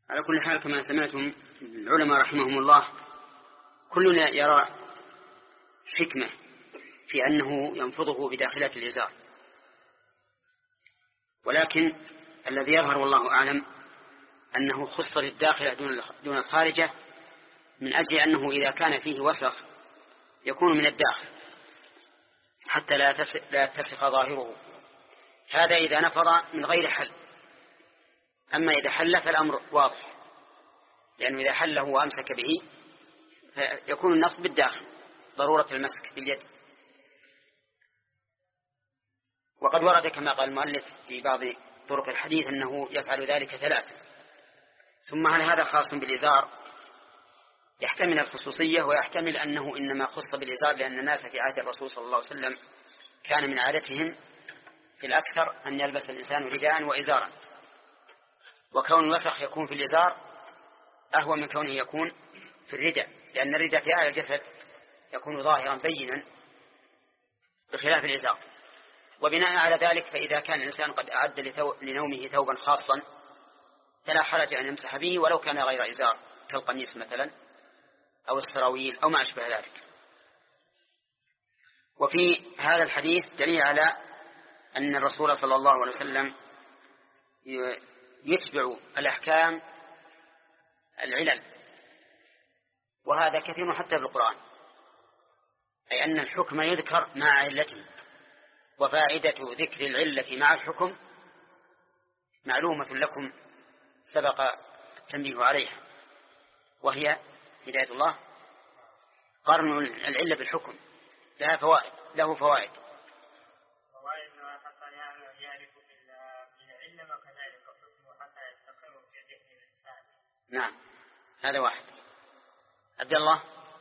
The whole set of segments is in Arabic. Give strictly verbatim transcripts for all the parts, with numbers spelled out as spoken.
على كل حال كما سمعتم العلماء رحمهم الله كلنا يرى حكمة في أنه ينفضه بداخلة الإزار، ولكن الذي يظهر والله أعلم أنه خص الداخلة دون الخارجة من أجل أنه إذا كان فيه وسخ يكون من الداخل حتى لا يتسخ ظاهره. هذا إذا نفض من غير حل. أما إذا حل فالأمر واضح، لأنه إذا حله وأمسك به يكون النفض بالداخل ضرورة المسك باليد. وقد ورد كما قال المؤلف في بعض طرق الحديث أنه يفعل ذلك ثلاثة. ثم هل هذا خاص بالإزار؟ يحتمل الخصوصية ويحتمل أنه إنما خص بالإزار لأن الناس في عهد الرسول صلى الله عليه وسلم كان من عادتهم في الأكثر أن يلبس الإنسان رداء وإزارا، وكون الوسخ يكون في الإزار أهوى من كونه يكون في الرداء، لأن الرداء في أعلى الجسد يكون ظاهرا بينا بخلاف الإزار. وبناء على ذلك فإذا كان الإنسان قد أعد لنومه ثوبا خاصا فلا حرج أن يمسح به ولو كان غير إزار كالقميص مثلا أو السراويل أو ما أشبه ذلك. وفي هذا الحديث دليل على أن الرسول صلى الله عليه وسلم يتبع الأحكام العلل، وهذا كثير حتى بالقرآن، أي أن الحكم يذكر مع علته، وفائدة ذكر العلة مع الحكم معلومة لكم سبق التنبيه عليها، وهي هداية الله قرن العلة بالحكم لها فوائد له فوائد فوائد حتى يعرف بالعلة وكذلك الحكم حتى يستقر في ذهن الإنسان. نعم هذا واحد. عبد الله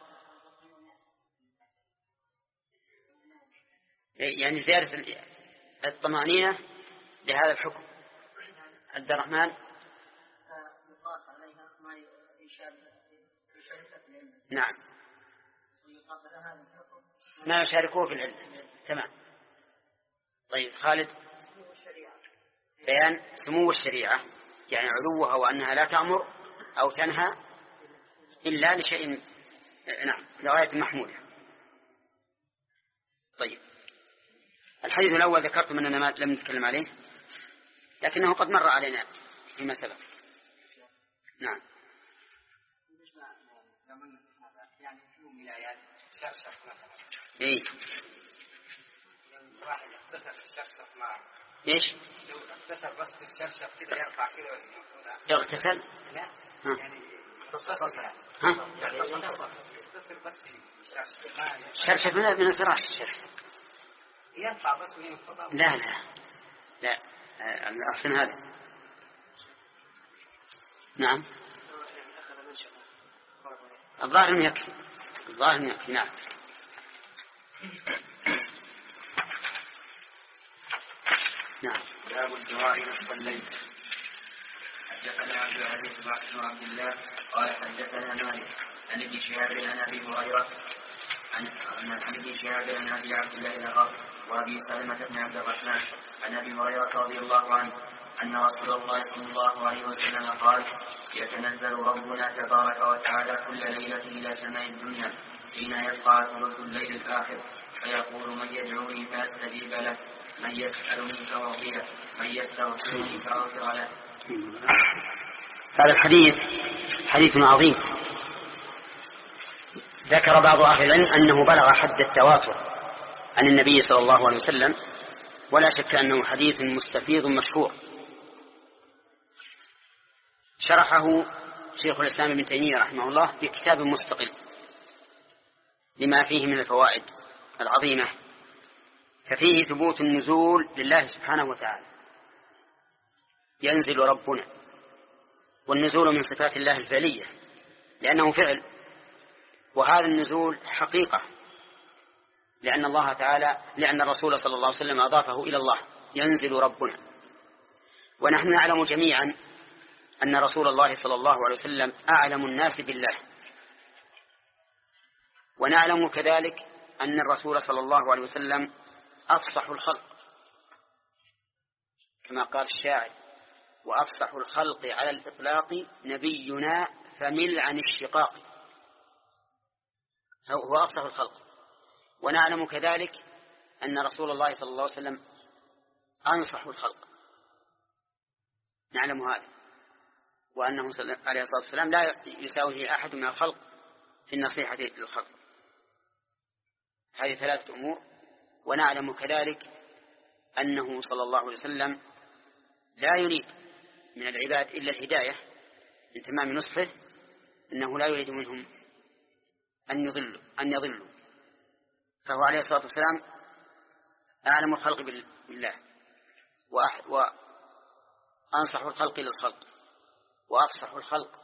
يعني زيادة الطمأنينة لهذا الحكم. عبد الرحمن نعم ما يشاركوه في العلم. تمام. طيب خالد بيان سمو الشريعة يعني علوها وأنها لا تأمر أو تنهى إلا لشيء نعم لغاية محمودة. طيب الحديث الأول ذكرتم أننا ما لم نتكلم عليه لكنه قد مر علينا فيما سبق. نعم. يعني في ولايات شرشف مثلا. إيه. واحد اغتسل في الشرشف مع. إيش؟ لو اغتسل بس في الشرشف كده يرفع كده. يغتسل؟ لا. ها. يعني يغتسل يعني. ها. يغتسل بس في الشرشف. شرشف من من الفراش الشرشف. يرفع بس وينفض. لا لا لا الأحسن هذا. نعم. الظاهر انه يكفي. الظاهر انه يكفي. نعم. نعم. باب الدعاء نصف الليل. حدثنا عبد العزيز بن عبد الله قال حدثنا مالك عن ابن شهاب عن ابي هريره عن عن ابن شهاب عن ابي عبد الله الغر وابي سلمة بن عبد الرحمن عن ابي هريره رضي الله عنه أن رسول الله صلى الله عليه وسلم قال يتنزل ربنا تبارك وتعالى كل ليلة إلى سماء الدنيا حين يبقى ثلث الليل الآخر فيقول من يدعوني فأستجيب له من يسألني فأعطيه من يستغفرني فأغفر له. هذا الحديث حديث عظيم. ذكر بعض أهل العلم أنه بلغ حد التواتر عن النبي صلى الله عليه وسلم، ولا شك أنه حديث مستفيض مشهور. شرحه شيخ الإسلام ابن تيمية رحمه الله في كتاب مستقل لما فيه من الفوائد العظيمة. ففيه ثبوت النزول لله سبحانه وتعالى، ينزل ربنا، والنزول من صفات الله الفعلية لأنه فعل، وهذا النزول حقيقة لأن الله تعالى لأن الرسول صلى الله عليه وسلم أضافه إلى الله ينزل ربنا. ونحن نعلم جميعا أن رسول الله صلى الله عليه وسلم أعلم الناس بالله، ونعلم كذلك أن الرسول صلى الله عليه وسلم أفصح الخلق كما قال الشاعر وأفصح الخلق على الإطلاق نبينا فمل عن الشقاق. هو أفصح الخلق. ونعلم كذلك أن رسول الله صلى الله عليه وسلم أنصح الخلق، نعلم هذا، وأنه عليه الصلاة والسلام لا يساويه أحد من الخلق في النصيحة للخلق. هذه ثلاثة أمور. ونعلم كذلك أنه صلى الله عليه وسلم لا يريد من العباد إلا الهداية، من تمام نصحه أنه لا يريد منهم أن يضلوا أن يضلوا فهو عليه الصلاة والسلام أعلم الخلق بالله، وأنصح الخلق للخلق، وأفصح الخلق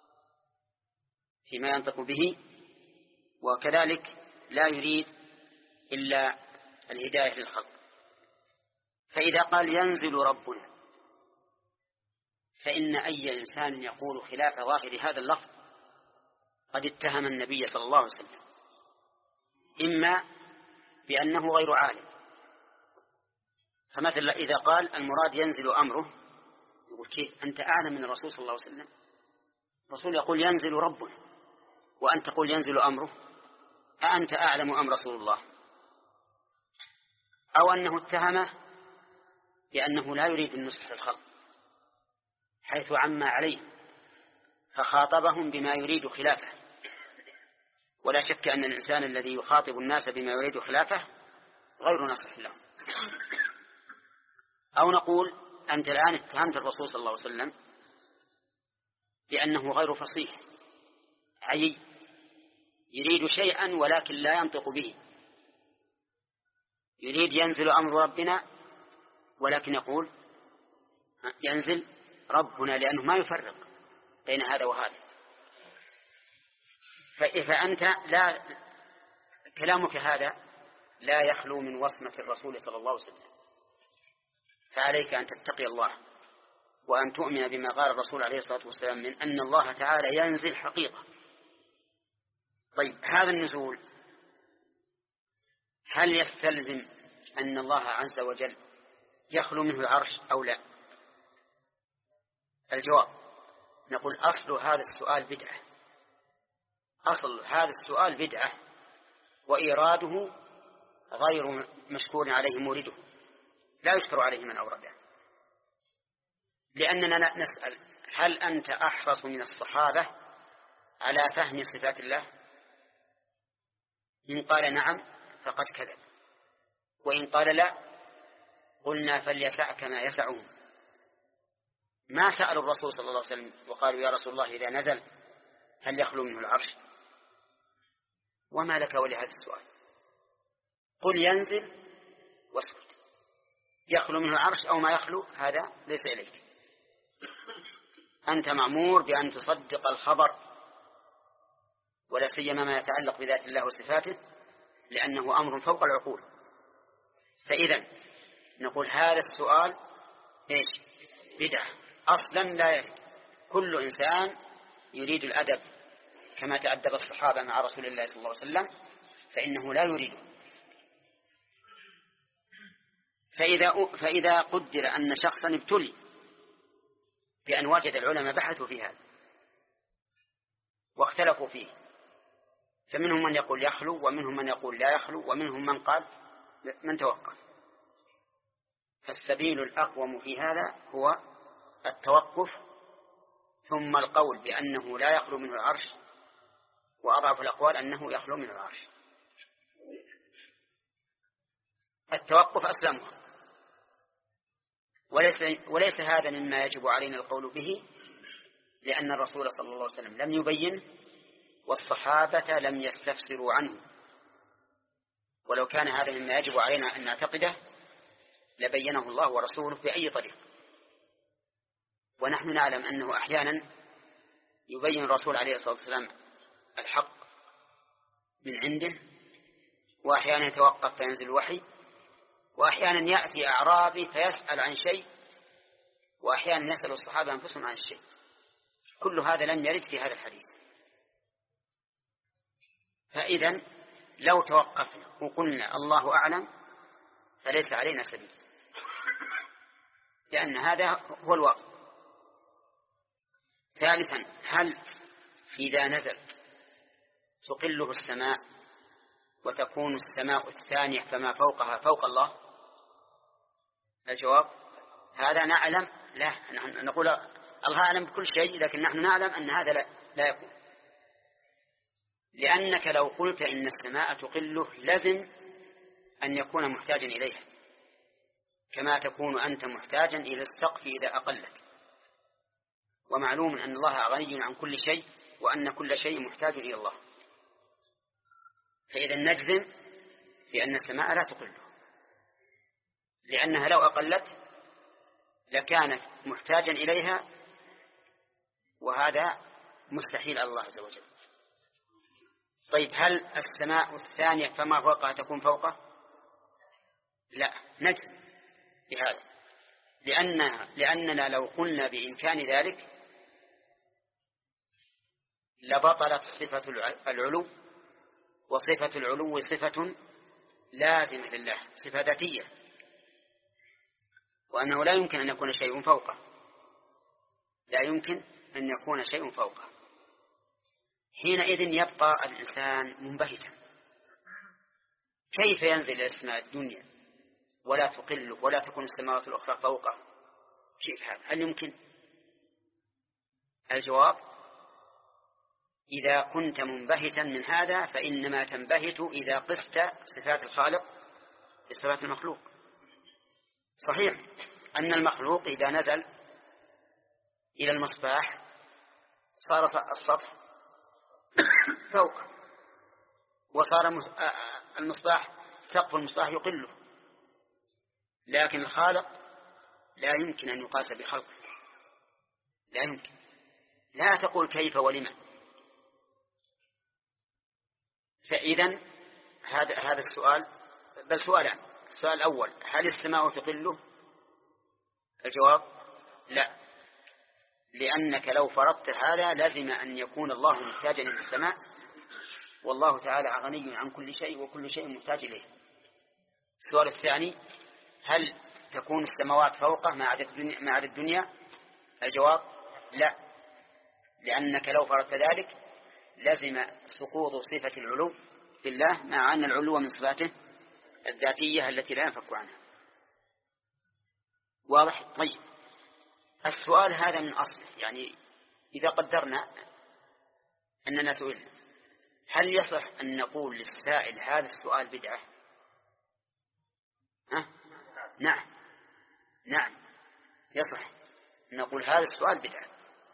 فيما ينطق به، وكذلك لا يريد إلا الهداية للخلق. فإذا قال ينزل ربنا، فإن أي إنسان يقول خلاف ظاهر هذا اللفظ قد اتهم النبي صلى الله عليه وسلم، إما بأنه غير عالم. فمثلا إذا قال المراد ينزل أمره، يقول كيف أنت أعلم من الرسول صلى الله عليه وسلم؟ الرسول يقول ينزل ربنا وأنت تقول ينزل أمره، أأنت أعلم أم رسول الله؟ أو أنه اتهمه بأنه لا يريد النصح للخلق حيث عم عليهم فخاطبهم بما يريد خلافه. ولا شك أن الإنسان الذي يخاطب الناس بما يريد خلافه غير ناصح لهم. أو نقول أنت الآن اتهمت الرسول صلى الله عليه وسلم بأنه غير فصيح عيي، يريد شيئا ولكن لا ينطق به، يريد ينزل أمر ربنا ولكن يقول ينزل ربنا، لأنه ما يفرق بين هذا وهذا. فأنت لا كلامك هذا لا يخلو من وصمة الرسول صلى الله عليه وسلم، فعليك أن تتقي الله وأن تؤمن بما قال الرسول عليه الصلاة والسلام من أن الله تعالى ينزل حقيقة. طيب هذا النزول هل يستلزم أن الله عز وجل يخلو منه العرش أو لا؟ الجواب نقول أصل هذا السؤال بدعة، أصل هذا السؤال بدعة، وإيراده غير مشكور عليه مورده، لا يشكر عليه من أورده. لأننا نسأل هل أنت أحرص من الصحابة على فهم صفات الله؟ إن قال نعم فقد كذب، وإن قال لا قلنا فليسعك ما يسعهم. ما سألوا الرسول صلى الله عليه وسلم وقالوا يا رسول الله إذا نزل هل يخلو منه العرش؟ وما لك ولهذا السؤال؟ قل ينزل واسكت، يخلو منه العرش أو ما يخلو هذا ليس إليك، أنت مأمور بأن تصدق الخبر، ولا سيما ما يتعلق بذات الله وصفاته، لأنه أمر فوق العقول. فإذا نقول هذا السؤال إيش؟ بدعة أصلا لا يريد. كل إنسان يريد الأدب كما تأدب الصحابة مع رسول الله صلى الله عليه وسلم، فإنه لا يريده. فإذا, فإذا قدر أن شخصا ابتلي بأن وجد العلماء بحثوا في هذا واختلفوا فيه، فمنهم من يقول يخلو ومنهم من يقول لا يخلو ومنهم من قال من توقف، فالسبيل الأقوم في هذا هو التوقف ثم القول بأنه لا يخلو منه العرش، وأضعف الأقوال أنه يخلو منه العرش. التوقف أسلمه، وليس, وليس هذا مما يجب علينا القول به، لأن الرسول صلى الله عليه وسلم لم يبين والصحابة لم يستفسروا عنه، ولو كان هذا مما يجب علينا أن نعتقده لبينه الله ورسوله بأي طريق. ونحن نعلم أنه أحيانا يبين الرسول عليه الصلاة والسلام الحق من عنده، وأحيانا يتوقف فينزل الوحي، وأحيانا يأتي أعرابي فيسأل عن شيء، وأحيانا يسأل الصحابة أنفسهم عن الشيء. كل هذا لم يرد في هذا الحديث. فإذا لو توقفنا وقلنا الله أعلم فليس علينا سبيل، لأن هذا هو الواقع. ثالثا، هل إذا نزل تقله السماء وتكون السماء الثانية فما فوقها فوق الله؟ الجواب هذا نعلم لا، نحن نقول الله أعلم بكل شيء، لكن نحن نعلم أن هذا لا, لا يكون، لأنك لو قلت إن السماء تقله لازم أن يكون محتاجا إليها، كما تكون أنت محتاجا إلى السقف إذا أقلك، ومعلوم أن الله غني عن كل شيء وأن كل شيء محتاج إلى الله، فإذا نجزم بأن السماء لا تقله، لأنها لو أقلت لكانت محتاجا إليها، وهذا مستحيل على الله عز وجل. طيب هل السماء الثانية فما فوقها تكون فوقه؟ لا، نجزم بهذا، لأنها لأننا لو قلنا بإمكان ذلك لبطلت صفة العلو، وصفة العلو صفة لازمة لله، صفة ذاتية، وأنه لا يمكن أن يكون شيء فوقه، لا يمكن أن يكون شيء فوقه. حينئذ يبقى الإنسان منبهتا، كيف ينزل إلى السماء الدنيا ولا تقل ولا تكون السماوات الأخرى فوقه؟ كيف هذا؟ هل يمكن؟ الجواب إذا كنت منبهتا من هذا فإنما تنبهت إذا قست صفات الخالق بصفات المخلوق. صحيح أن المخلوق إذا نزل إلى المصباح صار السطح فوقه، وصار المصباح سقف المصباح يقله، لكن الخالق لا يمكن أن يقاس بخلقه، لا يمكن. لا تقول كيف ولما. فإذن هذا هذا السؤال، بل سؤالان. السؤال الأول، هل السماء تقله؟ الجواب لا، لأنك لو فرضت هذا لازم أن يكون الله محتاجا إلى السماء، والله تعالى غني عن كل شيء وكل شيء محتاج إليه. السؤال الثاني، هل تكون السماوات فوقه ما عدا الدنيا, ما عدا الدنيا؟ الجواب لا، لأنك لو فرضت ذلك لازم سقوط صفة العلو بالله، مع أن العلو من صفاته الذاتية التي لا ينفك عنها. واضح؟ طيب السؤال هذا من أصله، يعني إذا قدرنا أننا سئلنا هل يصح أن نقول للسائل هذا السؤال بدعة؟ ها؟ نعم نعم يصح أن نقول هذا السؤال بدعة،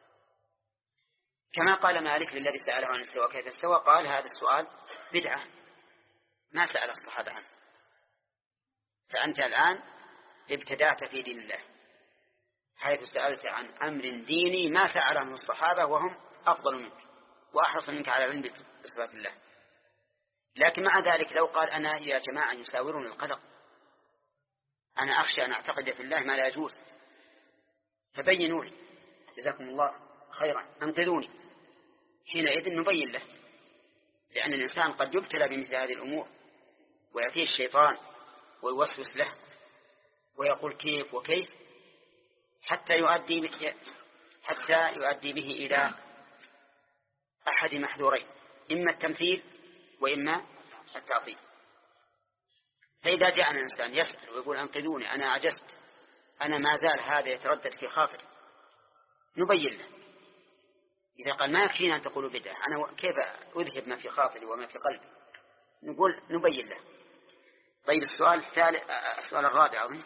كما قال مالك للذي سأله عن السواء كيف السواء، قال هذا السؤال بدعة ما سأل الصحابة عنه، فأنت الآن ابتدعت في دين الله حيث سألت عن أمر ديني ما سأل عنه الصحابة وهم أفضل منك وأحرص منك على العلم بصفات الله. لكن مع ذلك لو قال أنا يا جماعة يساورون القلق، أنا أخشى أن أعتقد في الله ما لا يجوز، فبينوا لي جزاكم الله خيرا، أنقذوني، حينئذ نبين له، لأن الإنسان قد يبتلى بمثل هذه الأمور ويأتيه الشيطان ويوسوس له ويقول كيف وكيف حتى يؤدي به حتى يؤدي به إلى أحد محذورين، إما التمثيل وإما التعطيل. فإذا جاء الإنسان يسأل ويقول أنقذوني أنا عجزت، أنا ما زال هذا يتردد في خاطري، نبين له. إذا قال ما يكفينا أن تقولوا بدعة، أنا كيف أذهب ما في خاطري وما في قلبي؟ نقول نبين له. طيب السؤال الثالث، السؤال الرابع أظن،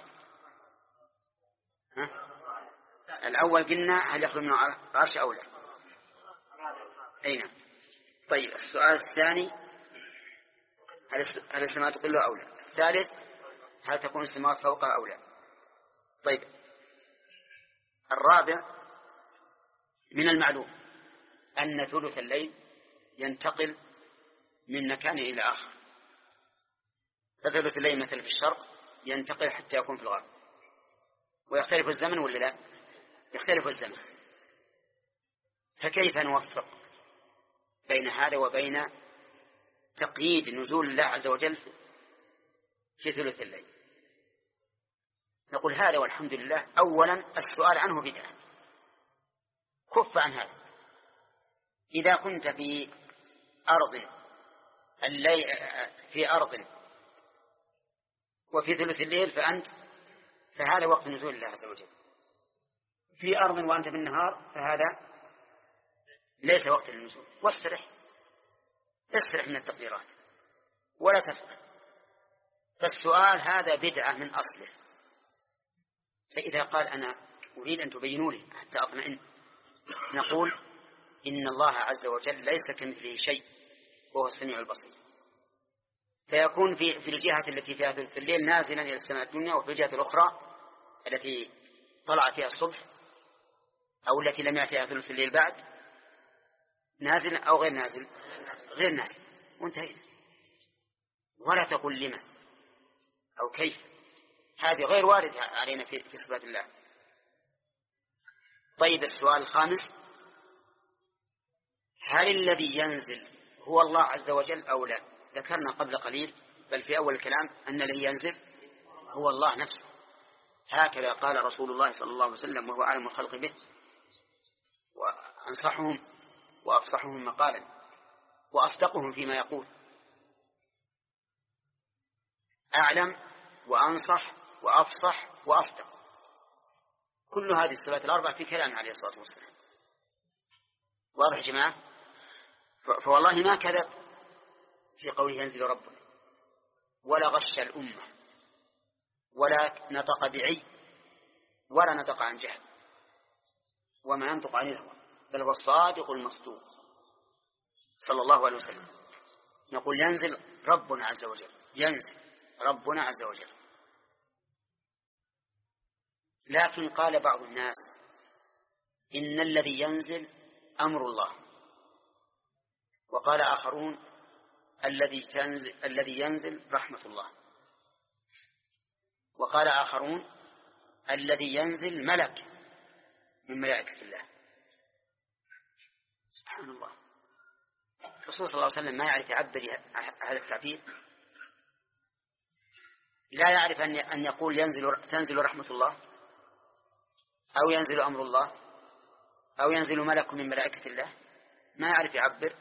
ها؟ الأول قلنا هل يخرج من العرش أو لا؟ أين؟ طيب السؤال الثاني، هل السماء تقله أو لا؟ الثالث، هل تكون السماوات فوقها أو لا؟ طيب الرابع، من المعلوم أن ثلث الليل ينتقل من مكان إلى آخر، فثلث الليل مثل في الشرق ينتقل حتى يكون في الغرب، ويختلف الزمن ولا لا؟ يختلف الزمن. فكيف نوفق بين هذا وبين تقييد نزول الله عز وجل في ثلث الليل؟ نقول هذا والحمد لله أولا السؤال عنه بدعة، كف عن هذا. إذا كنت في أرض الليل في أرض وفي ثلث الليل فأنت فهذا وقت نزول الله عز وجل. في أرض وأنت في النهار فهذا ليس وقت النزول. واسترح استرح من التقديرات ولا تسأل. فالسؤال هذا بدعة من أصله. فإذا قال أنا أريد أن تبينوا لي حتى أطمئن، نقول إن الله عز وجل ليس كمثله شيء وهو السميع البصير. فيكون في في الجهة التي فيها ثلث الليل نازلا إلى السماء الدنيا، وفي الجهة الأخرى التي طلع فيها الصبح أو التي لم يأتيها ثلث الليل بعد نازل أو غير نازل غير نازل، وانتهينا. ولا تقول لما أو كيف، هذه غير وارد علينا في في صفات الله. طيب السؤال الخامس: هل الذي ينزل هو الله عز وجل أو لا؟ ذكرنا قبل قليل بل في أول الكلام أن الذي ينزل هو الله نفسه. هكذا قال رسول الله صلى الله عليه وسلم وهو أعلم الخلق به وأنصحهم وأفصحهم مقالا وأصدقهم فيما يقول. أعلم وأنصح وأفصح وأصدق، كل هذه الصفات الأربعة في كلام عليه الصلاة والسلام. واضح يا جماعة؟ فوالله ما كذب في قوله ينزل ربنا، ولا غش الأمة، ولا نطق بعي، ولا نطق عن جهل، وما ينطق عن الهوى، بل هو الصادق المصدوق صلى الله عليه وسلم. نقول ينزل ربنا عز وجل، ينزل ربنا عز وجل. لكن قال بعض الناس إن الذي ينزل أمر الله، وقال آخرون الذي تنزل الذي ينزل رحمة الله، وقال آخرون الذي ينزل ملك من ملائكة الله. سبحان الله، الرسول صلى الله عليه وسلم ما يعرف يعبر هذا التعبير، لا يعرف أن يقول ينزل تنزل رحمة الله أو ينزل أمر الله أو ينزل ملك من ملائكة الله، ما يعرف يعبر.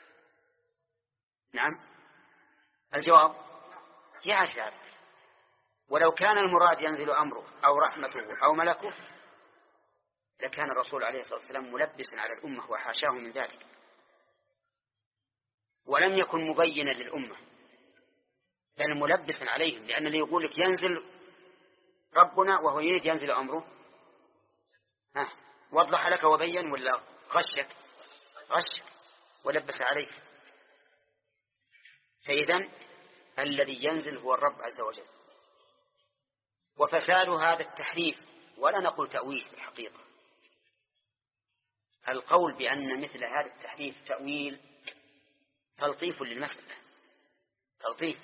نعم، الجواب يعرف يعبر. ولو كان المراد ينزل أمره أو رحمته أو ملكه لكان الرسول عليه الصلاة والسلام ملبسا على الأمة وحاشاه من ذلك، ولم يكن مبينا للأمة بل ملبسا عليهم، لأن اللي يقول لك ينزل ربنا وهو يريد ينزل أمره، ها وضح لك وبين ولا غشك؟ غشك ولبس عليك. فإذن الذي ينزل هو الرب عز وجل. وفساد هذا التحريف، ولا نقول تأويل في الحقيقة، القول بأن مثل هذا التحريف تأويل تلطيف للمسألة، تلطيف،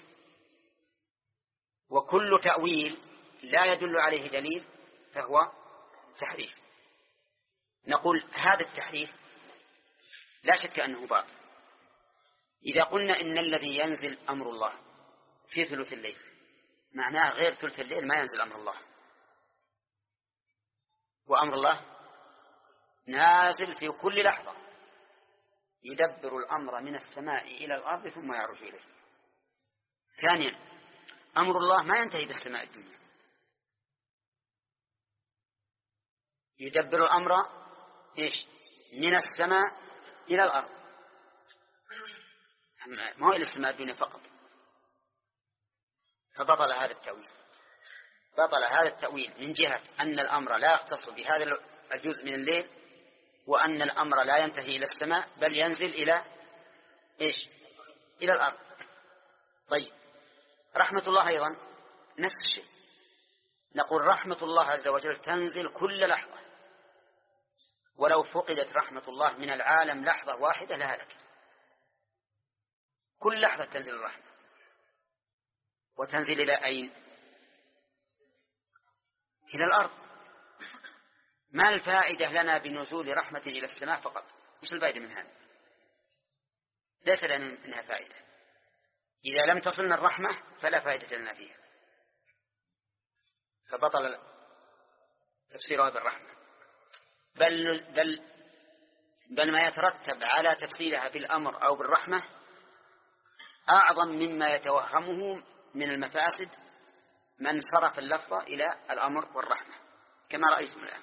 وكل تأويل لا يدل عليه دليل فهو تحريف. نقول هذا التحريف لا شك أنه باطل. إذا قلنا إن الذي ينزل أمر الله في ثلث الليل، معناه غير ثلث الليل ما ينزل أمر الله، وأمر الله نازل في كل لحظة، يدبر الأمر من السماء إلى الأرض ثم يعرج إليه. ثانيا، أمر الله ما ينتهي بالسماء الدنيا، يدبر الأمر إيش؟ من السماء إلى الأرض، ما هو إلى السماء الدنيا فقط. فبطل هذا التأويل، بطل هذا التأويل من جهة أن الأمر لا يختص بهذا الجزء من الليل، وأن الأمر لا ينتهي إلى السماء بل ينزل إلى إيش؟ إلى الأرض. طيب رحمة الله أيضا نفس الشيء، نقول رحمة الله عز وجل تنزل كل لحظة، ولو فقدت رحمة الله من العالم لحظة واحدة لهلك. كل لحظة تنزل الرحمة، وتنزل إلى أين؟ إلى الأرض. ما الفائدة لنا بنزول رحمة إلى السماء فقط؟ مش الفائدة من هذا؟ ليس لنا منها فائدة. إذا لم تصلنا الرحمة فلا فائدة لنا فيها، فبطل تفسيرها بالرحمة. بل, بل بل ما يترتب على تفسيرها بالأمر أو بالرحمة أعظم مما يتوهمه من المفاسد من صرف اللفظ إلى الأمر والرحمة كما رأيتم الآن.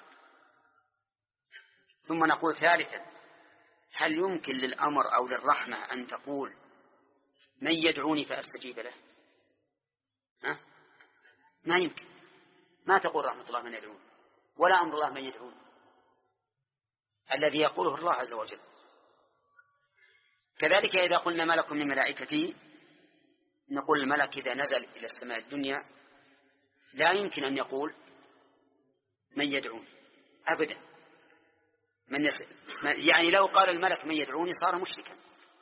ثم نقول ثالثا: هل يمكن للأمر أو للرحمة أن تقول من يدعوني فأستجيب له؟ ها؟ ما يمكن. ما تقول رحمة الله من يدعون ولا أمر الله من يدعون، الذي يقوله الله عز وجل. كذلك إذا قلنا ملك من ملائكته نقول الملك إذا نزل إلى السماء الدنيا لا يمكن أن يقول من يدعون أبدا. من يسأل يعني لو قال الملك من يدعوني صار مشركا،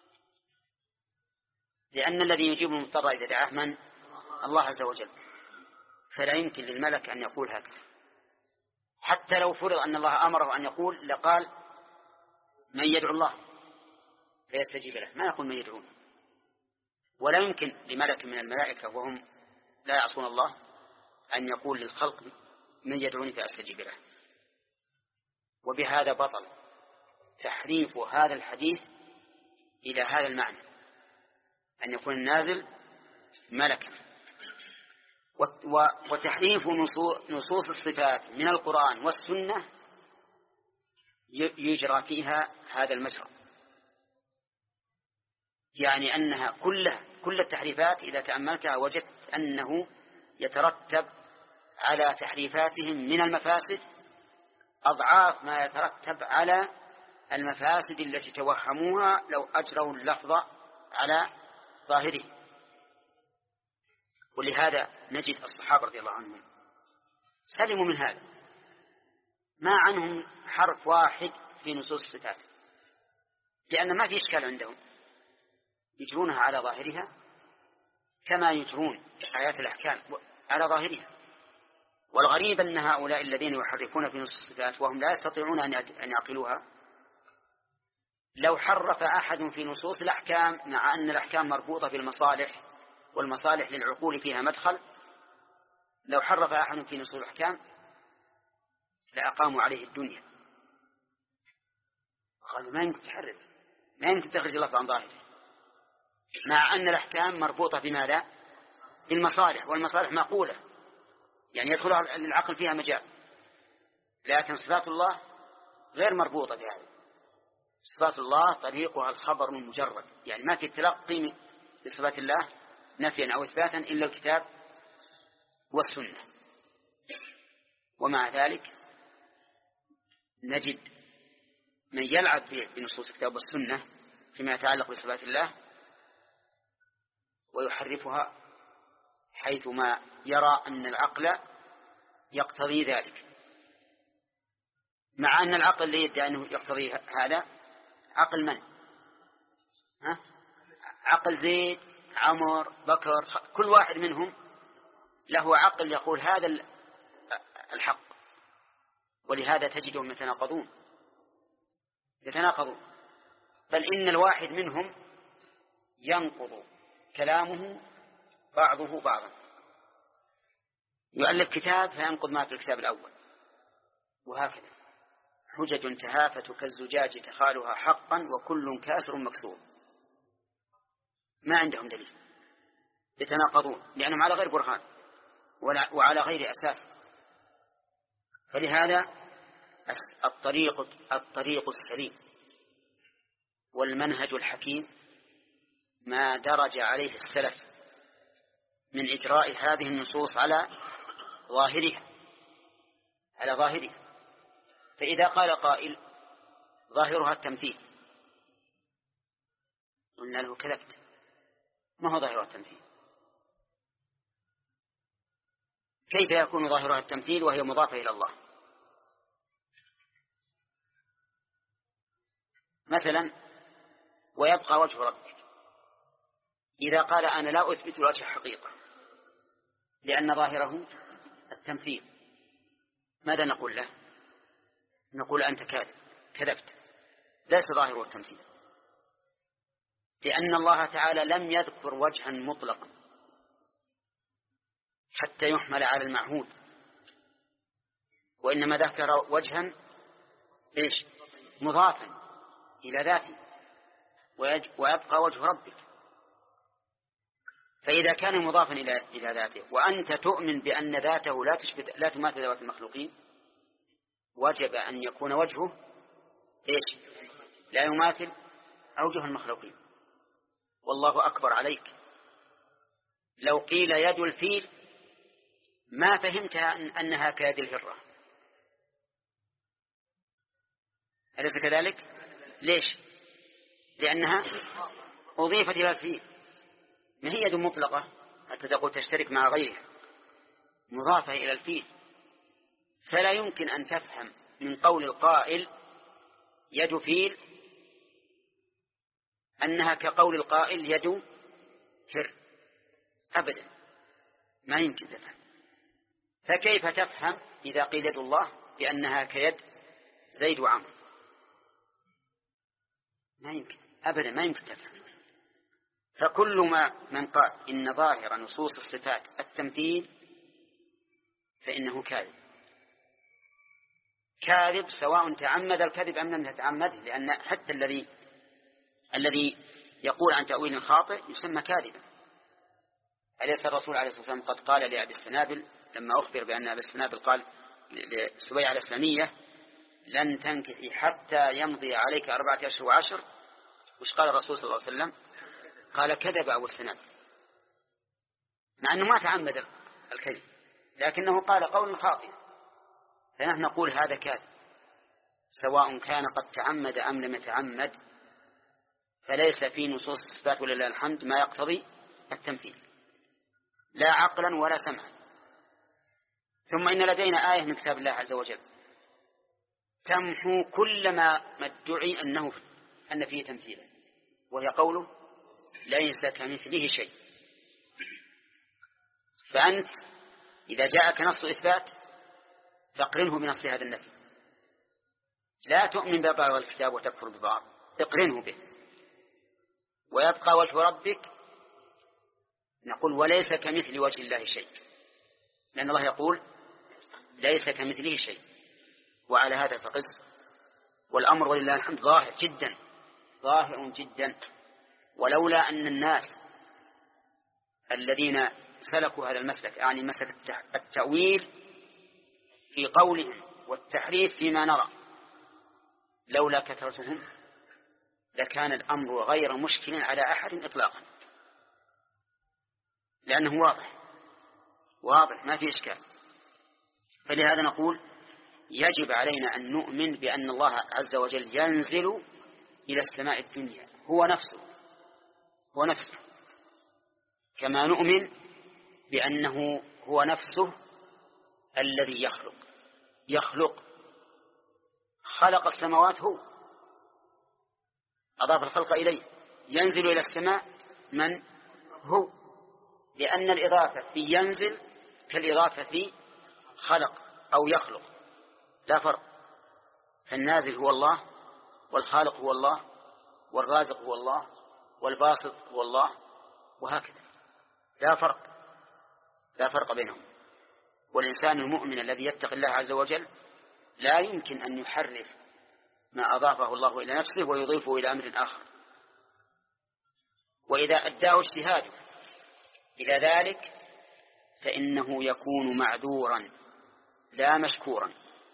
لأن الذي يجيب المضطر إذا دعاه من؟ الله عز وجل. فلا يمكن للملك أن يقول هكذا، حتى لو فرض أن الله أمره أن يقول لقال من يدعو الله فيستجيب له، ما يقول من يدعون. ولا يمكن لملك من الملائكة وهم لا يعصون الله أن يقول للخلق من يدعوني فأستجيب له. وبهذا بطل تحريف هذا الحديث إلى هذا المعنى، أن يكون النازل ملكا. وتحريف نصوص الصفات من القرآن والسنة يجرى فيها هذا المجرى، يعني أنها كلها كل التحريفات إذا تأملتها وجدت أنه يترتب على تحريفاتهم من المفاسد أضعاف ما يترتب على المفاسد التي توهموها لو أجروا اللفظ على ظاهره. ولهذا نجد الصحابة رضي الله عنهم سلموا من هذا، ما عنهم حرف واحد في نصوص الصفات، لأن ما في إشكال عندهم، يجرونها على ظاهرها كما يجرون آيات الأحكام على ظاهرها. والغريب أن هؤلاء الذين يحرفون في نصوص الصفات وهم لا يستطيعون أن يعقلوها، لو حرف أحد في نصوص الأحكام مع أن الأحكام مربوطة بالمصالح والمصالح للعقول فيها مدخل، لو حرف أحد في نصوص الأحكام لأقاموا عليه الدنيا، قالوا ما يمكن تحرف، ما يمكن تخرج اللفظ عن ظاهره، مع أن الأحكام مربوطة بماذا؟ بالمصالح، والمصالح معقولة يعني يدخل العقل فيها مجال. لكن صفات الله غير مربوطة بهذا، صفات الله طريقها الخبر المجرد، يعني ما في تلقي بصفات الله نفيا أو إثباتا إلا الكتاب والسنة. ومع ذلك نجد من يلعب بنصوص الكتاب والسنة فيما يتعلق بصفات الله ويحرفها حيث ما يرى أن العقل يقتضي ذلك، مع أن العقل اللي يدعي أنه يقتضي هذا عقل من؟ ها؟ عقل زيد، عمر، بكر، كل واحد منهم له عقل يقول هذا الحق، ولهذا تجدهم يتناقضون يتناقضون بل إن الواحد منهم ينقض كلامه بعضه بعضا، يؤلف كتاب فينقض ما في الكتاب الأول، وهكذا حجج تهافت كالزجاج تخالها حقا وكل كاسر مكسور. ما عندهم دليل، يتناقضون لأنهم على غير برهان وعلى غير أساس. فلهذا الطريق الطريق السليم والمنهج الحكيم ما درج عليه السلف من إجراء هذه النصوص على ظاهرها على ظاهرها. فإذا قال قائل ظاهرها التمثيل قلنا له كذبت، ما هو ظاهرها التمثيل؟ كيف يكون ظاهرها التمثيل وهي مضافة إلى الله؟ مثلا ويبقى وجه ربك، إذا قال أنا لا أثبت الوجه حقيقة لأن ظاهره التمثيل، ماذا نقول له؟ نقول أنت كاذب، كذبت، ليس ظاهره التمثيل، لأن الله تعالى لم يذكر وجها مطلقا حتى يحمل على المعهود، وإنما ذكر وجها إيش؟ مضافا إلى ذاته ويبقى وجه ربك. فإذا كان مضافا إلى إلى ذاته وأنت تؤمن بأن ذاته لا تشبه لا تماثل ذوات المخلوقين، وجب أن يكون وجهه إيش؟ لا يماثل أوجه المخلوقين. والله أكبر عليك لو قيل يد الفيل ما فهمتها أنها كيد الهرة، أليس كذلك؟ ليش؟ لأنها أضيفت إلى الفيل، ما هي يد مطلقة حتى تقول تشترك مع غيرها، مضافة إلى الفيل. فلا يمكن أن تفهم من قول القائل يد فيل أنها كقول القائل يد هر، أبدا ما يمكن تفهم. فكيف تفهم إذا قيل يد الله بأنها كيد زيد وعمر؟ ما يمكن أبدا، ما يمكن تفهم. فكل ما من قال إن ظاهر نصوص الصفات التمثيل فإنه كاذب، كاذب سواء تعمد الكذب أم لم يتعمده، لأن حتى الذي الذي يقول عن تأويل خاطئ يسمى كاذبا. أليس الرسول عليه الصلاة والسلام قد قال لأبي السنابل لما أخبر بأن أبي السنابل قال لسبيعة الأسلمية لن تنكحي حتى يمضي عليك أربعة أشهر وعشر، وش قال الرسول صلى الله عليه وسلم؟ قال كذب أبو السنابل، مع أنه ما تعمد الكذب لكنه قال قول خاطئ. فنحن نقول هذا كاذب سواء كان قد تعمد أم لم يتعمد، فليس في نصوص الصفات ولله الحمد ما يقتضي التمثيل لا عقلا ولا سمعا. ثم إن لدينا آية من كتاب الله عز وجل تمحو كل ما ادعي أنه أن فيه تمثيلا، وهي قوله ليس كمثله شيء. فأنت إذا جاءك نص إثبات فاقرنه بنص هذا النفي، لا تؤمن ببعض الكتاب وتكفر ببعض، اقرنه به. ويبقى وجه ربك، نقول وليس كمثل وجه الله شيء، لأن الله يقول ليس كمثله شيء، وعلى هذا فقس. والأمر ولله الحمد ظاهر جدا، ظاهر جدا. ولولا أن الناس الذين سلكوا هذا المسلك، يعني مسلك التأويل في قولهم والتحريف فيما نرى، لولا كثرتهم لكان الأمر غير مشكل على أحد إطلاقا، لأنه واضح واضح ما في إشكال. فلهذا نقول يجب علينا أن نؤمن بأن الله عز وجل ينزل إلى السماء الدنيا هو نفسه هو نفسه كما نؤمن بأنه هو نفسه الذي يخلق يخلق خلق السماوات، هو أضاف الخلق إليه. ينزل إلى السماء من هو، لأن الإضافة في ينزل كالإضافة في خلق أو يخلق، لا فرق. فالنازل هو الله، والخالق هو الله، والرازق هو الله، والباسط هو الله، وهكذا لا فرق لا فرق بينهم. والإنسان المؤمن الذي يتقي الله عز وجل لا يمكن أن يحرف ما أضافه الله إلى نفسه ويضيفه إلى أمر آخر. وإذا أداه اجتهاده إلى ذلك فإنه يكون معذورا لا مشكورا،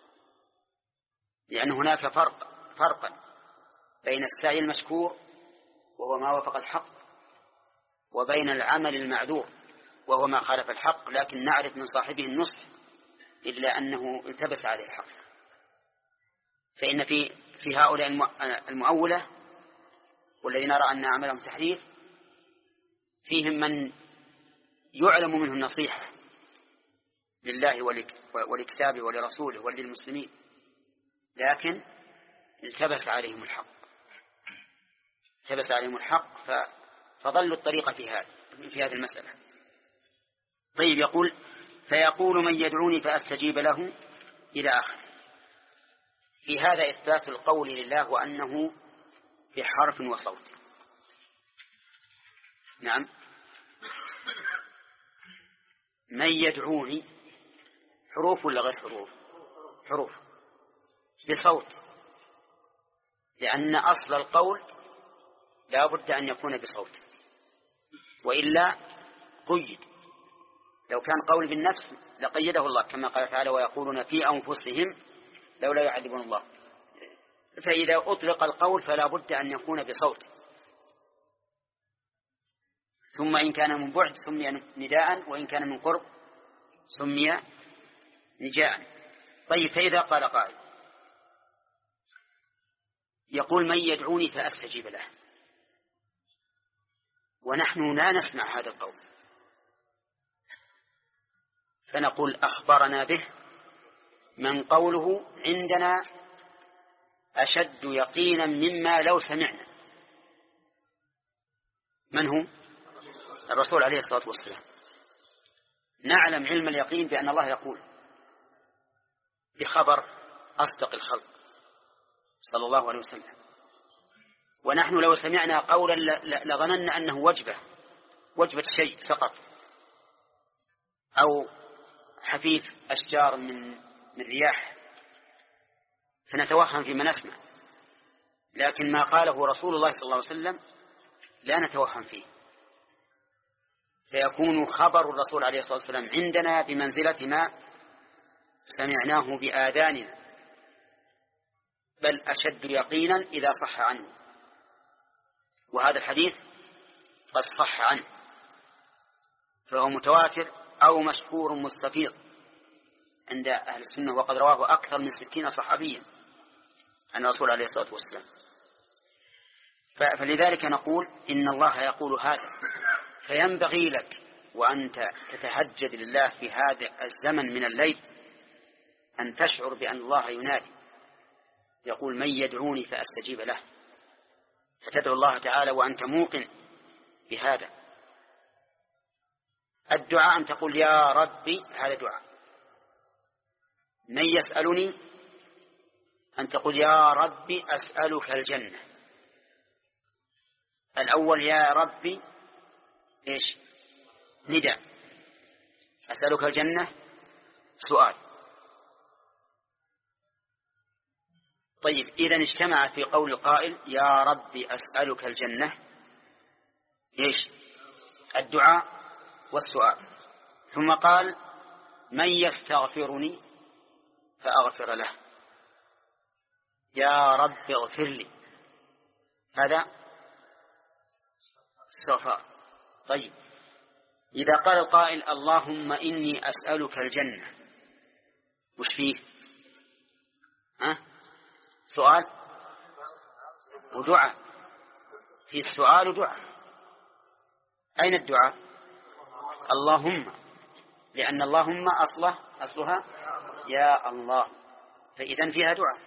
لأن هناك فرق فرقا بين السعي المشكور وهو ما وافق الحق، وبين العمل المعذور وهو ما خالف الحق لكن نعرف من صاحبه النصح إلا أنه التبس عليه الحق. فإن في في هؤلاء المؤولة والذين نرى أن عملهم تحريف فيهم من يعلم منه النصيحة لله ولكتابه ولرسوله وللمسلمين، لكن التبس عليهم الحق التبس عليهم الحق فضلوا الطريق في هذا في هذه المسألة. طيب، يقول فيقول من يدعوني فأستجيب له إلى آخر. في هذا إثبات القول لله وأنه بحرف وصوت. نعم، من يدعوني حروف ولا غير حروف؟ حروف بصوت، لأن أصل القول لا بد أن يكون بصوت، وإلا قيد. لو كان قول بالنفس لقيده الله كما قال تعالى ويقولون في أنفسهم لولا يعذبون الله. فإذا أطلق القول فلا بد أن يكون بصوت. ثم إن كان من بعد سمي نداء، وإن كان من قرب سمي نجاء. طيب، فإذا قال قائل يقول من يدعوني فأستجيب له، ونحن لا نسمع هذا القول، فنقول أخبرنا به من قوله عندنا أشد يقينا مما لو سمعنا. من هو؟ الرسول عليه الصلاة والسلام. نعلم علم اليقين بأن الله يقول بخبر أصدق الخلق صلى الله عليه وسلم، ونحن لو سمعنا قولا لظننا أنه وجبة وجبة شيء سقط، أو حفيف أشجار من من رياح، فنتوهم فيما نسمع. لكن ما قاله رسول الله صلى الله عليه وسلم لا نتوهم فيه، فيكون خبر الرسول عليه الصلاة والسلام عندنا بمنزلة ما سمعناه بآذاننا، بل أشد يقينا إذا صح عنه. وهذا الحديث قد صح عنه، فهو متواتر أو مشهور مستفيض عند أهل السنة، وقد رواه أكثر من ستين صحابيا عن الرسول عليه الصلاة والسلام. فلذلك نقول إن الله يقول هذا، فينبغي لك وأنت تتهجد لله في هذا الزمن من الليل أن تشعر بأن الله ينادي يقول من يدعوني فأستجيب له، فتدعو الله تعالى وأنت موقن بهذا. الدعاء أن تقول يا ربي، هذا دعاء. من يسألني أن تقول يا ربي أسألك الجنة. الأول يا ربي إيش؟ نداء. أسألك الجنة سؤال. طيب، إذا اجتمع في قول القائل يا ربي أسألك الجنة إيش؟ الدعاء والسؤال. ثم قال من يستغفرني فأغفر له، يا رب اغفر لي، هذا استغفار. طيب، إذا قال القائل اللهم إني أسألك الجنة، وش فيه؟ ها؟ سؤال ودعاء. في السؤال ودعاء. أين الدعاء؟ اللهم، لأن اللهم أصله أصلها يا الله، فإذن فيها دعاء.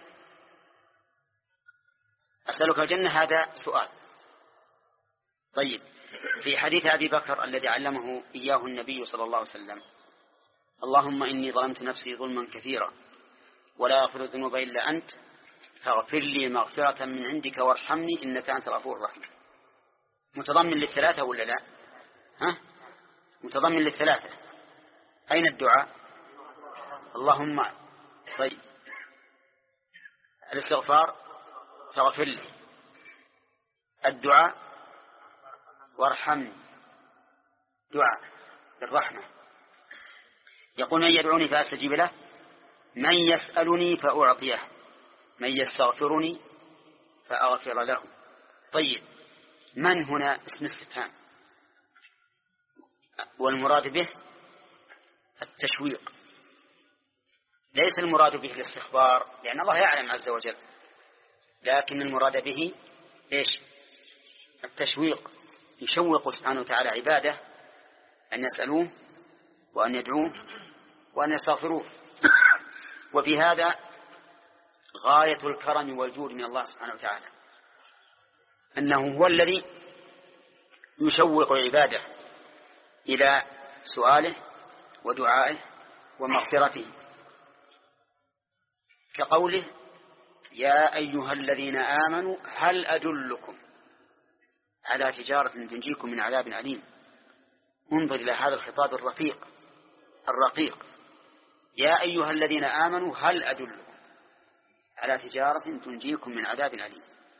أسألك الجنة هذا سؤال. طيب، في حديث أبي بكر الذي علمه إياه النبي صلى الله عليه وسلم اللهم إني ظلمت نفسي ظلما كثيرا ولا يغفر الذنوب إلا أنت فاغفر لي مغفرة من عندك وارحمني إنك أنت الغفور الرحيم، متضمن للثلاثة ولا لا؟ ها؟ متضمن للثلاثة. أين الدعاء؟ اللهم. طيب، الاستغفار فاغفر لي، الدعاء وارحمني، دعاء بالرحمة. يقول من يدعوني فأستجيب له، من يسألني فأعطيه، من يستغفرني فأغفر له. طيب، من هنا اسم استفهام، والمراد به التشويق، ليس المراد به الاستخبار لأن الله يعلم عز وجل، لكن المراد به إيش؟ التشويق، يشوق سبحانه وتعالى عباده أن يسألوه وأن يدعوه وأن يستغفروه. وفي هذا غاية الكرم والجود من الله سبحانه وتعالى، أنه هو الذي يشوق عباده إلى سؤاله ودعائه ومغفرته، كقوله يا أيها الذين آمنوا هل أدلكم على تجارة تنجيكم من عذاب أليم. انظر إلى هذا الخطاب الرفيق الرقيق، يا أيها الذين آمنوا هل أدلكم على تجارة تنجيكم من عذاب أليم.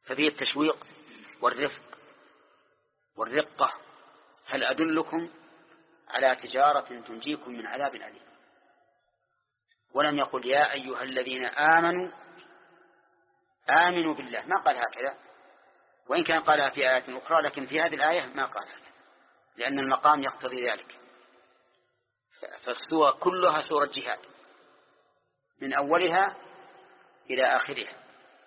ففيه التشويق والرفق والرقة. هل أدلكم على تجارة تنجيكم من عذاب أليم؟ ولم يقل يا أيها الذين آمنوا آمنوا بالله، ما قال هكذا، وإن كان قالها في آيات أخرى، لكن في هذه الآية ما قالها لأن المقام يقتضي ذلك. فالسورة كلها سورة جهاد من أولها إلى آخرها.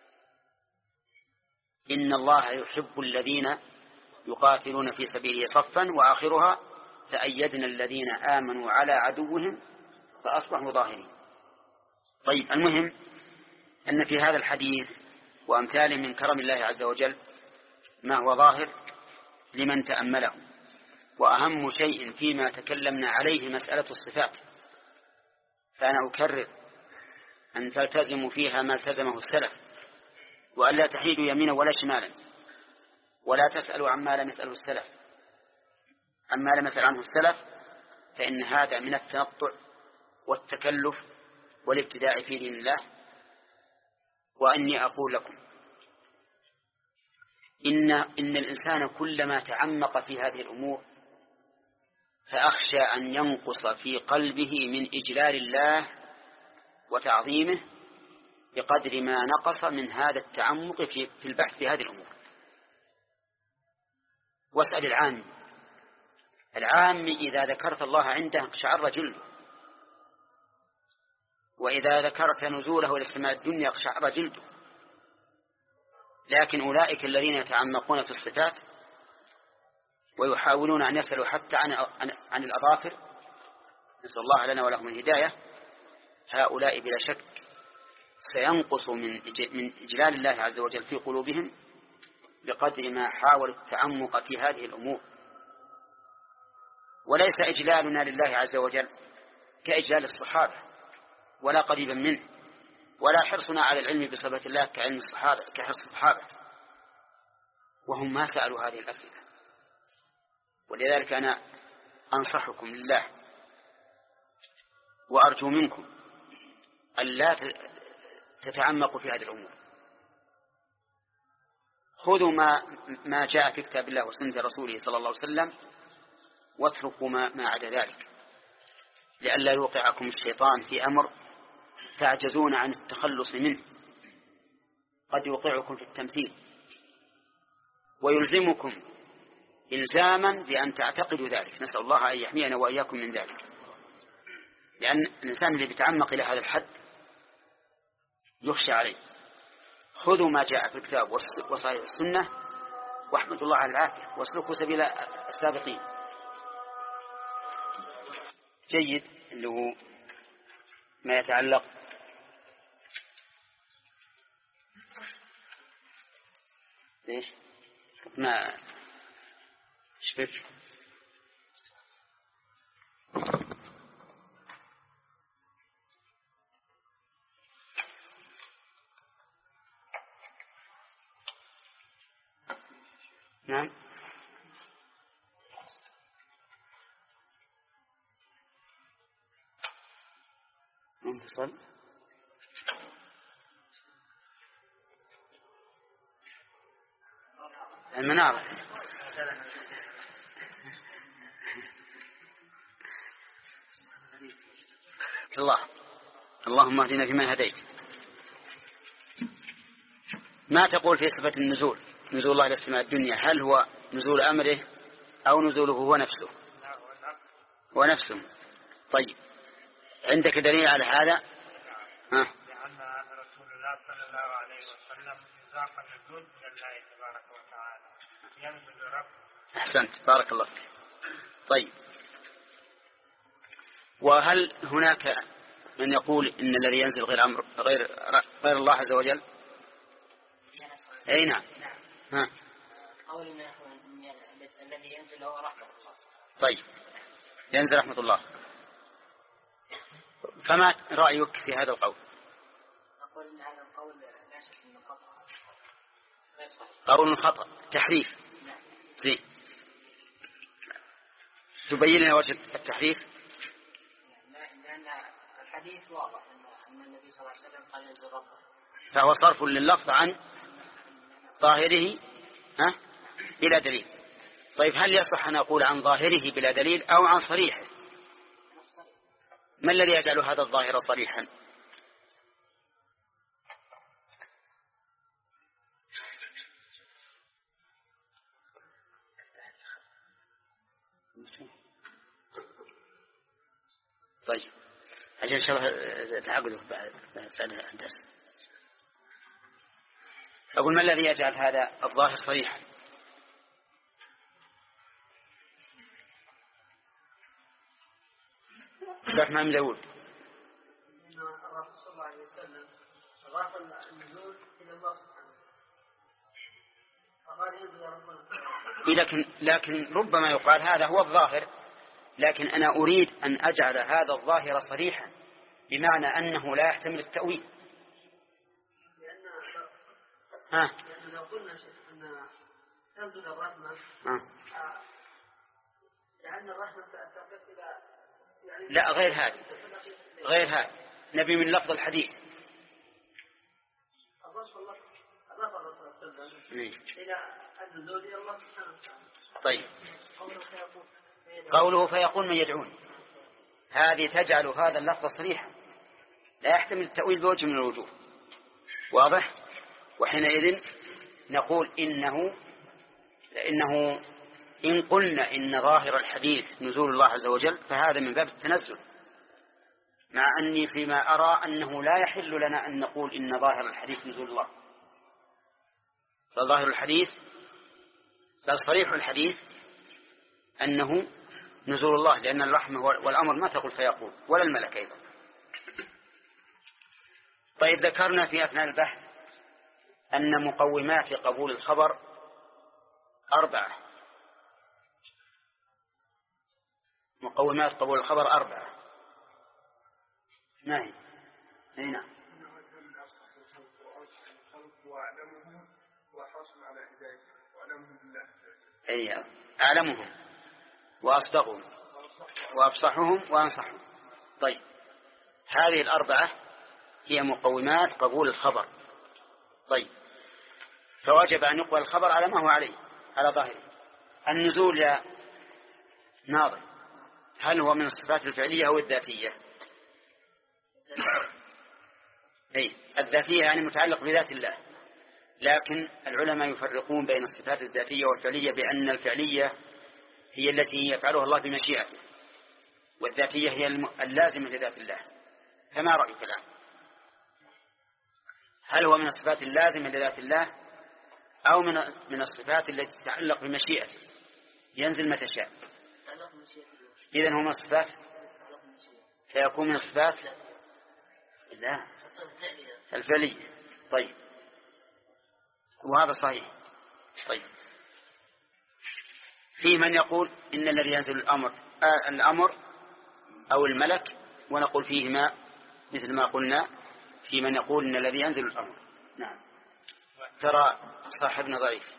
إن الله يحب الذين يقاتلون في سبيله صفا، وآخرها فأيدنا الذين آمنوا على عدوهم فأصبحوا ظاهرين. طيب، المهم أن في هذا الحديث وأمثاله من كرم الله عز وجل ما هو ظاهر لمن تأمله. وأهم شيء فيما تكلمنا عليه مسألة الصفات، فأنا أكرر أن تلتزموا فيها ما التزمه السلف، وأن لا تحيدوا يمينا ولا شمالا، ولا تسألوا عما لم يسأله السلف. عما لم يسأل عنه السلف فإن هذا من التنطع والتكلف والابتداع في دين الله. وأني أقول لكم إن, إن الإنسان كلما تعمق في هذه الأمور فأخشى أن ينقص في قلبه من إجلال الله وتعظيمه بقدر ما نقص من هذا التعمق في البحث في هذه الأمور. واسأل العام العام إذا ذكرت الله عنده اقشعر جلده، وإذا ذكرت نزوله إلى السماء الدنيا اقشعر جلده. لكن أولئك الذين يتعمقون في الصفات ويحاولون أن يسألوا حتى عن, عن الأظافر، نسأل الله لنا ولهم الهداية، هؤلاء بلا شك سينقص من إجلال الله عز وجل في قلوبهم بقدر ما حاولوا التعمق في هذه الأمور. وليس إجلالنا لله عز وجل كإجلال الصحابة ولا قريبا منه، ولا حرصنا على العلم بصفة الله كعلم الصحابة كحرص الصحابة، وهم ما سألوا هذه الأسئلة. ولذلك أنا أنصحكم لله وأرجو منكم ألا تتعمقوا في هذه الأمور. خذوا ما, ما جاء في كتاب الله وسنة رسوله صلى الله عليه وسلم، واتركوا ما, ما عدا ذلك، لئلا يوقعكم الشيطان في أمر تعجزون عن التخلص منه. قد يوقعكم في التمثيل ويلزمكم إلزاما بأن تعتقدوا ذلك. نسأل الله أن يحمينا وإياكم من ذلك، لأن الإنسان اللي بيتعمق إلى هذا الحد يخشى عليه. خذوا ما جاء في الكتاب وصحيح السنة واحمدوا الله على العافية واسلكوا سبيل السابقين. جيد. اللي هو ما يتعلق ليش ما شبك نعم منفصل. المنارة الله اللهم اهدنا فيمن هديت. ما تقول في صفة النزول، نزول الله إلى السماء الدنيا، هل هو نزول أمره أو نزوله هو نفسه؟ هو نفسه. طيب، عندك دليل على هذا؟ ها؟ لأن رسول الله صلى الله عليه وسلم إضاف النزول إلى الله تبارك وتعالى ينزل رب. أحسنت، بارك الله فيك. طيب، وهل هناك من يقول إن الذي ينزل غير أمر غير غير الله عز وجل؟ أي نعم. ها. قولنا الذي ينزل هو رحمة الله. طيب، ينزل رحمة الله. فما رأيك في هذا القول؟ أقول إن هذا القول لا شك أنه خطأ غير صحيح. قول خطأ تحريف. نعم. زين، تبين لنا وجه التحريف. لأن الحديث واضح أن النبي صلى الله عليه وسلم قال ينزل ربه، فهو صرف لللفظ عن ظاهره ها بلا دليل. طيب هل يصح أن أقول عن ظاهره بلا دليل أو عن صريحه؟ ما الذي يجعل هذا الظاهر صريحا؟ طيب عشان شرح تعقده بعد الدرس. أقول ما الذي يجعل هذا الظاهر صريحا؟ الرحمن بن داود. إن الرسول صلى الله عليه وسلم أضاف النزول إلى الله سبحانه فقال ينزل ربنا. لكن لكن ربما يقال هذا هو الظاهر، لكن أنا أريد أن أجعل هذا الظاهر صريحا بمعنى أنه لا يحتمل التأويل. لأن ها لأن لو قلنا أن تنزل الرحمة ها لأن الرحمة تقف إلى يعني لا غير هذا غير هذا نبي من لفظ الحديث. أضاف الله أضاف الرسول صلى الله عليه وسلم إلى النزول إلى الله سبحانه وتعالى. طيب قوله فيقول قوله فيقول من يدعون، هذه تجعل هذا اللفظ صريحا لا يحتمل التأويل بوجه من الوجوه. واضح؟ وحينئذ نقول إنه إنه إن قلنا إن ظاهر الحديث نزول الله عز وجل فهذا من باب التنزل، مع أني فيما أرى أنه لا يحل لنا أن نقول إن ظاهر الحديث نزول الله. فظاهر الحديث بل صريح الحديث أنه نزول الله، لأن الرحمة والأمر ما تقول فيقول ولا الملك أيضا. طيب ذكرنا في أثناء البحث أن مقومات قبول الخبر أربعة. مقومات قبول الخبر أربعة. نعم نعم أي أعلمهم وأصدقهم وأفصحهم وأنصحهم. طيب هذه الأربعة هي مقومات قبول الخبر. طيب فوجب أن يقبل الخبر على ما هو عليه على ظاهره. النزول يا ناظر هل هو من الصفات الفعلية أو الذاتية؟ أي الذاتية يعني متعلق بذات الله، لكن العلماء يفرقون بين الصفات الذاتية والفعلية بأن الفعلية هي التي يفعلها الله بمشيئته، والذاتية هي اللازمة لذات الله. فما رأيك الآن؟ هل هو من الصفات اللازمة لذات الله أو من من الصفات التي تتعلق بمشيئته ينزل متى شاء؟ إذن هو من الصفات فيكون من الصفات لا الفعلية. طيب وهذا صحيح. طيب في من يقول إن الذي ينزل الأمر آه الأمر أو الملك، ونقول فيهما مثل ما قلنا في من يقول إن الذي ينزل الأمر. نعم ترى صاحبنا ضعيف.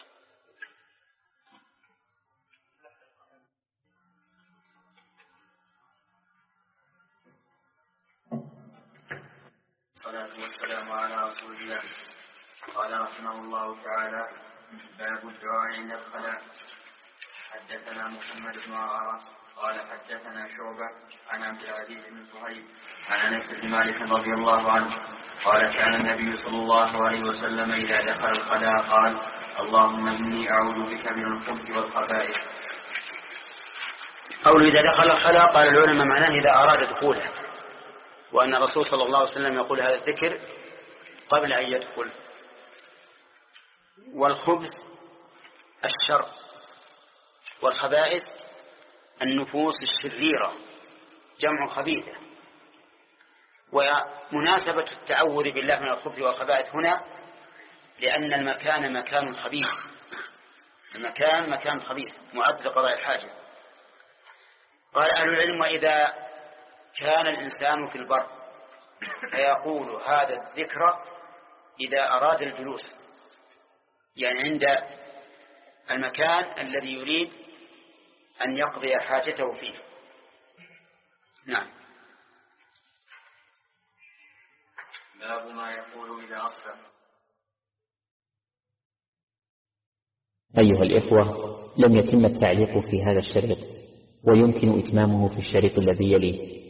الصلاة والسلام على رسول الله. قال رحمه الله تعالى: باب الدعاء عند الخلاء. حدثنا محمد بن عمرو قال حدثنا شعبة عن عبد العزيز بن صهيب عن أنس بن مالك رضي الله عنه قال: كان النبي صلى الله عليه وسلم إذا دخل الخلاء قال: اللهم إني أعوذ بك من الخبث والخبائث. قول إذا دخل الخلاء قال العلماء معناه إذا أراد دخوله، وأن الرسول صلى الله عليه وسلم يقول هذا الذكر قبل أن يدخل. والخبث الشر، والخبائث النفوس الشريرة جمع خبيثة. ومناسبة التعوذ بالله من الخبث والخبائث هنا لأن المكان مكان خبيث، المكان مكان خبيث معد لقضاء الحاجة. قال أهل العلم: وإذا كان الإنسان في البر فيقول هذا الذكر إذا أراد الجلوس، يعني عند المكان الذي يريد أن يقضي حاجته فيه. نعم. باب ما يقول إذا أصبح. أيها الإخوة، لم يتم التعليق في هذا الشريط، ويمكن إتمامه في الشريط الذي يليه.